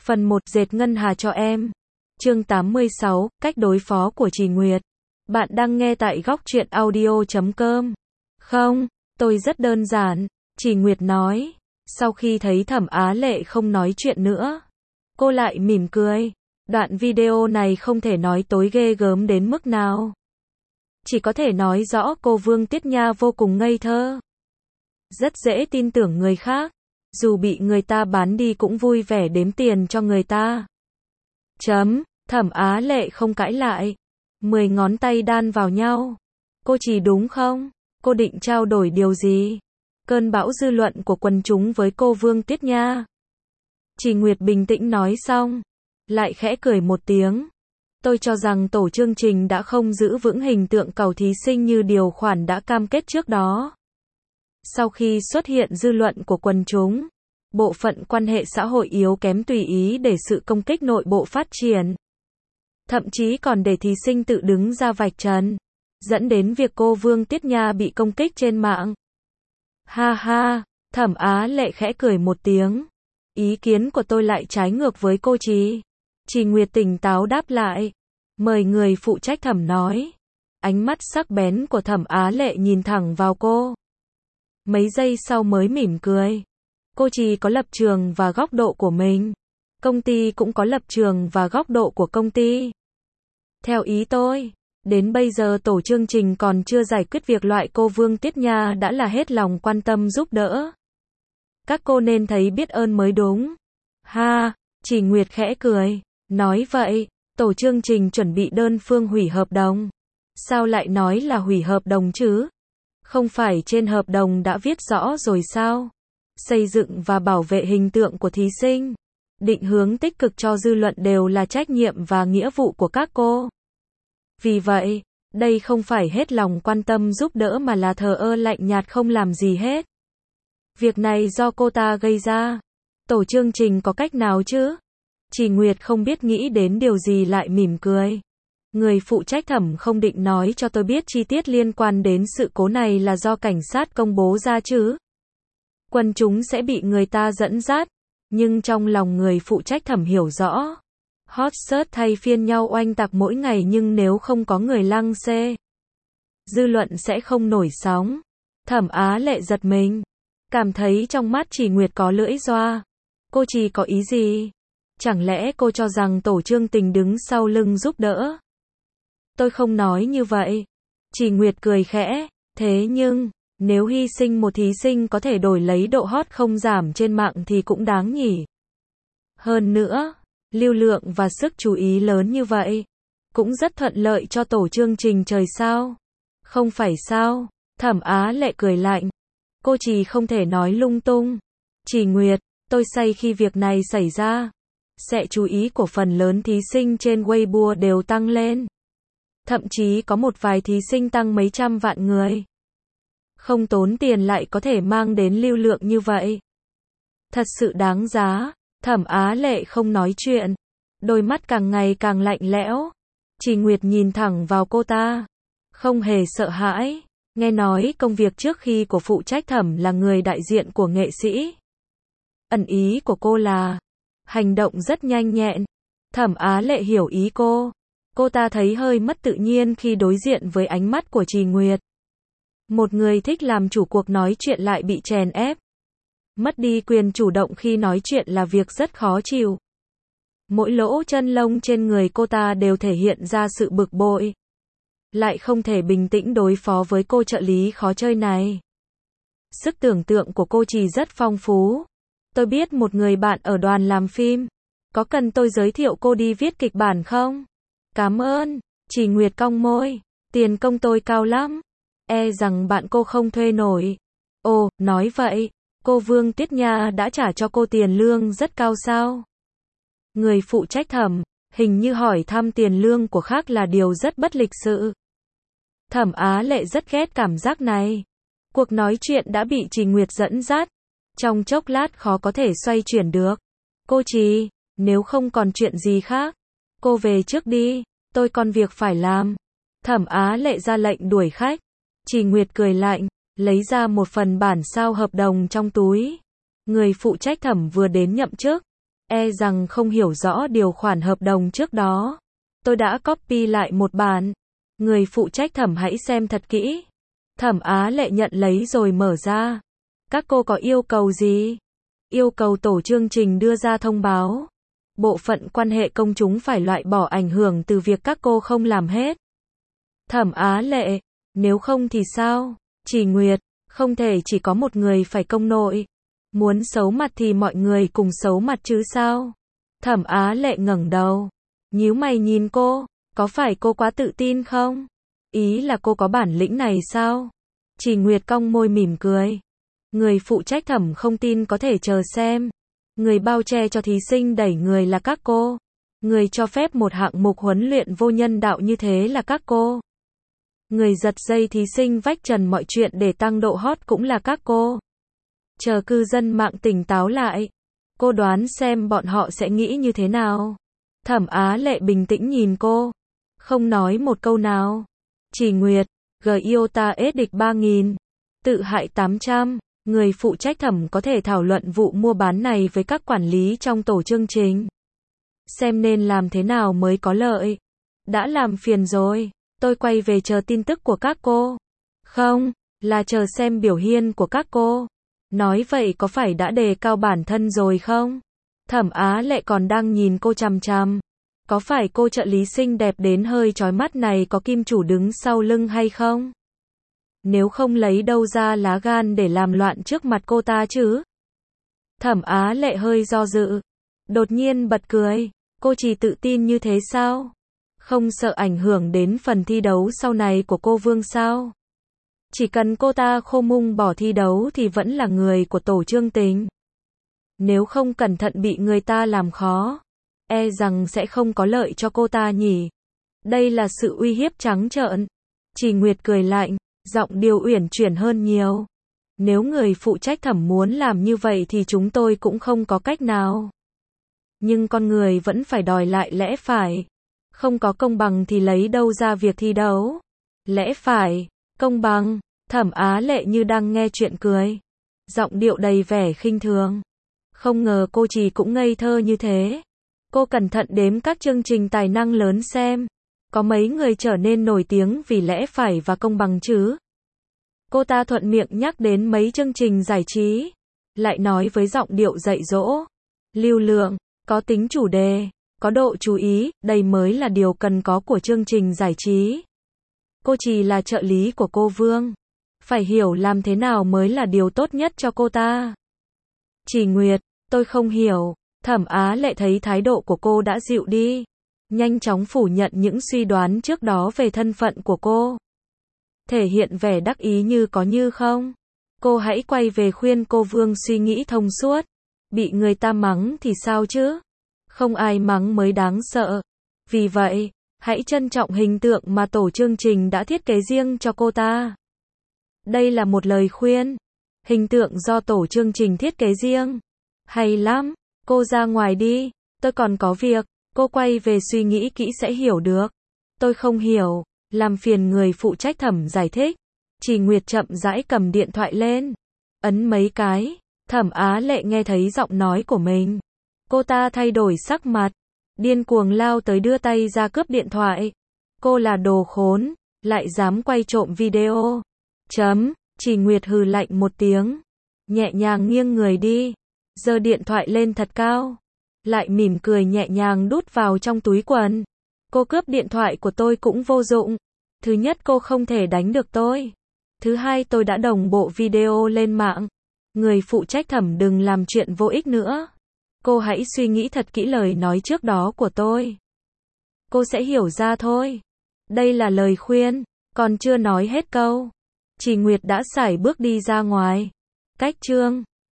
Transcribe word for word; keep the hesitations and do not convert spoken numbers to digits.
Phần một dệt ngân hà cho em. Chương tám mươi sáu, cách đối phó của Trì Nguyệt. Bạn đang nghe tại góc truyện audio chấm com. Không, tôi rất đơn giản, Trì Nguyệt nói. Sau khi thấy Thẩm Á Lệ không nói chuyện nữa, cô lại mỉm cười. Đoạn video này không thể nói tối ghê gớm đến mức nào. Chỉ có thể nói rõ cô Vương Tiết Nha vô cùng ngây thơ. Rất dễ tin tưởng người khác. Dù bị người ta bán đi cũng vui vẻ đếm tiền cho người ta. Chấm, Thẩm Á Lệ không cãi lại. Mười ngón tay đan vào nhau. Cô Trì đúng không? Cô định trao đổi điều gì? Cơn bão dư luận của quần chúng với cô Vương Tiết Nha. Trì Nguyệt bình tĩnh nói xong, lại khẽ cười một tiếng. Tôi cho rằng tổ chương trình đã không giữ vững hình tượng cầu thí sinh như điều khoản đã cam kết trước đó. Sau khi xuất hiện dư luận của quần chúng, bộ phận quan hệ xã hội yếu kém tùy ý để sự công kích nội bộ phát triển. Thậm chí còn để thí sinh tự đứng ra vạch trần, dẫn đến việc cô Vương Tiết Nha bị công kích trên mạng. Ha ha, Thẩm Á Lệ khẽ cười một tiếng. Ý kiến của tôi lại trái ngược với cô Trì. Trì Nguyệt tỉnh táo đáp lại. Mời người phụ trách Thẩm nói. Ánh mắt sắc bén của Thẩm Á Lệ nhìn thẳng vào cô. Mấy giây sau mới mỉm cười. Cô Trì có lập trường và góc độ của mình. Công ty cũng có lập trường và góc độ của công ty. Theo ý tôi, đến bây giờ tổ chương trình còn chưa giải quyết việc loại cô Vương Tiết Nha đã là hết lòng quan tâm giúp đỡ. Các cô nên thấy biết ơn mới đúng. Ha, Trì Nguyệt khẽ cười. Nói vậy, tổ chương trình chuẩn bị đơn phương hủy hợp đồng. Sao lại nói là hủy hợp đồng chứ? Không phải trên hợp đồng đã viết rõ rồi sao? Xây dựng và bảo vệ hình tượng của thí sinh, định hướng tích cực cho dư luận đều là trách nhiệm và nghĩa vụ của các cô. Vì vậy, đây không phải hết lòng quan tâm giúp đỡ mà là thờ ơ lạnh nhạt không làm gì hết. Việc này do cô ta gây ra. Tổ chương trình có cách nào chứ? Trì Nguyệt không biết nghĩ đến điều gì lại mỉm cười. Người phụ trách Thẩm không định nói cho tôi biết chi tiết liên quan đến sự cố này là do cảnh sát công bố ra chứ? Quần chúng sẽ bị người ta dẫn dắt, nhưng trong lòng người phụ trách Thẩm hiểu rõ. Hot search thay phiên nhau oanh tạc mỗi ngày nhưng nếu không có người lăng xê, dư luận sẽ không nổi sóng. Thẩm Á Lệ giật mình, cảm thấy trong mắt Trì Nguyệt có lưỡi doa. Cô Trì có ý gì? Chẳng lẽ cô cho rằng tổ chương trình đứng sau lưng giúp đỡ? Tôi không nói như vậy. Trì Nguyệt cười khẽ, thế nhưng, nếu hy sinh một thí sinh có thể đổi lấy độ hot không giảm trên mạng thì cũng đáng nhỉ. Hơn nữa, lưu lượng và sức chú ý lớn như vậy, cũng rất thuận lợi cho tổ chương trình trời sao? Không phải sao? Thẩm Á Lệ cười lạnh. Cô Trì không thể nói lung tung. Trì Nguyệt, tôi say khi việc này xảy ra. Sẽ chú ý của phần lớn thí sinh trên Weibo đều tăng lên. Thậm chí có một vài thí sinh tăng mấy trăm vạn người. Không tốn tiền lại có thể mang đến lưu lượng như vậy. Thật sự đáng giá. Thẩm Á Lệ không nói chuyện. Đôi mắt càng ngày càng lạnh lẽo. Trì Nguyệt nhìn thẳng vào cô ta. Không hề sợ hãi. Nghe nói công việc trước khi của phụ trách Thẩm là người đại diện của nghệ sĩ. Ẩn ý của cô là hành động rất nhanh nhẹn. Thẩm Á Lệ hiểu ý cô. Cô ta thấy hơi mất tự nhiên khi đối diện với ánh mắt của Trì Nguyệt. Một người thích làm chủ cuộc nói chuyện lại bị chèn ép. Mất đi quyền chủ động khi nói chuyện là việc rất khó chịu. Mỗi lỗ chân lông trên người cô ta đều thể hiện ra sự bực bội. Lại không thể bình tĩnh đối phó với cô trợ lý khó chơi này. Sức tưởng tượng của cô Trì rất phong phú. Tôi biết một người bạn ở đoàn làm phim. Có cần tôi giới thiệu cô đi viết kịch bản không? Cảm ơn. Trì Nguyệt cong môi. Tiền công tôi cao lắm. E rằng bạn cô không thuê nổi. Ồ, nói vậy, cô Vương Tiết Nha đã trả cho cô tiền lương rất cao sao? Người phụ trách Thẩm, hình như hỏi thăm tiền lương của khác là điều rất bất lịch sự. Thẩm Á Lệ rất ghét cảm giác này. Cuộc nói chuyện đã bị Trì Nguyệt dẫn dắt. Trong chốc lát khó có thể xoay chuyển được. Cô Trì, nếu không còn chuyện gì khác, cô về trước đi, tôi còn việc phải làm. Thẩm Á Lệ ra lệnh đuổi khách. Trì Nguyệt cười lạnh, lấy ra một phần bản sao hợp đồng trong túi. Người phụ trách Thẩm vừa đến nhậm chức. E rằng không hiểu rõ điều khoản hợp đồng trước đó. Tôi đã copy lại một bản. Người phụ trách thẩm hãy xem thật kỹ. Thẩm Á Lệ nhận lấy rồi mở ra. Các cô có yêu cầu gì? Yêu cầu tổ chương trình đưa ra thông báo. Bộ phận quan hệ công chúng phải loại bỏ ảnh hưởng từ việc các cô không làm hết. Thẩm Á Lệ, nếu không thì sao? Chỉ Nguyệt, không thể chỉ có một người phải công nội. Muốn xấu mặt thì mọi người cùng xấu mặt chứ sao? Thẩm Á Lệ ngẩng đầu, nhíu mày nhìn cô, có phải cô quá tự tin không? Ý là cô có bản lĩnh này sao? Chỉ Nguyệt cong môi mỉm cười. Người phụ trách thẩm không tin có thể chờ xem. Người bao che cho thí sinh đẩy người là các cô. Người cho phép một hạng mục huấn luyện vô nhân đạo như thế là các cô. Người giật dây thí sinh vách trần mọi chuyện để tăng độ hot cũng là các cô. Chờ cư dân mạng tỉnh táo lại. Cô đoán xem bọn họ sẽ nghĩ như thế nào. Thẩm Á Lệ bình tĩnh nhìn cô. Không nói một câu nào. Chỉ Nguyệt, Giota ét địch ba nghìn. Tự hại tám trăm. Người phụ trách thẩm có thể thảo luận vụ mua bán này với các quản lý trong tổ chương trình. Xem nên làm thế nào mới có lợi. Đã làm phiền rồi. Tôi quay về chờ tin tức của các cô. Không, là chờ xem biểu hiện của các cô. Nói vậy có phải đã đề cao bản thân rồi không? Thẩm Á Lệ còn đang nhìn cô chằm chằm. Có phải cô trợ lý xinh đẹp đến hơi chói mắt này có kim chủ đứng sau lưng hay không? Nếu không lấy đâu ra lá gan để làm loạn trước mặt cô ta chứ? Thẩm Á Lệ hơi do dự. Đột nhiên bật cười. Cô chỉ tự tin như thế sao? Không sợ ảnh hưởng đến phần thi đấu sau này của cô Vương sao? Chỉ cần cô ta khô mung bỏ thi đấu thì vẫn là người của tổ chương trình. Nếu không cẩn thận bị người ta làm khó, e rằng sẽ không có lợi cho cô ta nhỉ. Đây là sự uy hiếp trắng trợn. Chỉ Nguyệt cười lạnh, giọng điệu uyển chuyển hơn nhiều. Nếu người phụ trách thẩm muốn làm như vậy thì chúng tôi cũng không có cách nào. Nhưng con người vẫn phải đòi lại lẽ phải. Không có công bằng thì lấy đâu ra việc thi đấu. Lẽ phải, công bằng. Thẩm Á Lệ như đang nghe chuyện cười. Giọng điệu đầy vẻ khinh thường. Không ngờ cô chỉ cũng ngây thơ như thế. Cô cẩn thận đếm các chương trình tài năng lớn xem. Có mấy người trở nên nổi tiếng vì lẽ phải và công bằng chứ. Cô ta thuận miệng nhắc đến mấy chương trình giải trí. Lại nói với giọng điệu dạy dỗ. Lưu lượng, có tính chủ đề, có độ chú ý, đây mới là điều cần có của chương trình giải trí. Cô chỉ là trợ lý của cô Vương. Phải hiểu làm thế nào mới là điều tốt nhất cho cô ta. Chỉ Nguyệt, tôi không hiểu. Thẩm Á Lệ thấy thái độ của cô đã dịu đi. Nhanh chóng phủ nhận những suy đoán trước đó về thân phận của cô. Thể hiện vẻ đắc ý như có như không. Cô hãy quay về khuyên cô Vương suy nghĩ thông suốt. Bị người ta mắng thì sao chứ? Không ai mắng mới đáng sợ. Vì vậy, hãy trân trọng hình tượng mà tổ chương trình đã thiết kế riêng cho cô ta. Đây là một lời khuyên. Hình tượng do tổ chương trình thiết kế riêng. Hay lắm. Cô ra ngoài đi. Tôi còn có việc. Cô quay về suy nghĩ kỹ sẽ hiểu được. Tôi không hiểu. Làm phiền người phụ trách thẩm giải thích. Chỉ Nguyệt chậm rãi cầm điện thoại lên. Ấn mấy cái. Thẩm Á Lệ nghe thấy giọng nói của mình. Cô ta thay đổi sắc mặt. Điên cuồng lao tới đưa tay ra cướp điện thoại. Cô là đồ khốn. Lại dám quay trộm video. Chấm. Chỉ Nguyệt hừ lạnh một tiếng. Nhẹ nhàng nghiêng người đi. Giơ điện thoại lên thật cao. Lại mỉm cười nhẹ nhàng đút vào trong túi quần. Cô cướp điện thoại của tôi cũng vô dụng. Thứ nhất cô không thể đánh được tôi. Thứ hai tôi đã đồng bộ video lên mạng. Người phụ trách thẩm đừng làm chuyện vô ích nữa. Cô hãy suy nghĩ thật kỹ lời nói trước đó của tôi. Cô sẽ hiểu ra thôi. Đây là lời khuyên. Còn chưa nói hết câu. Chỉ Nguyệt đã sải bước đi ra ngoài. Cách chương.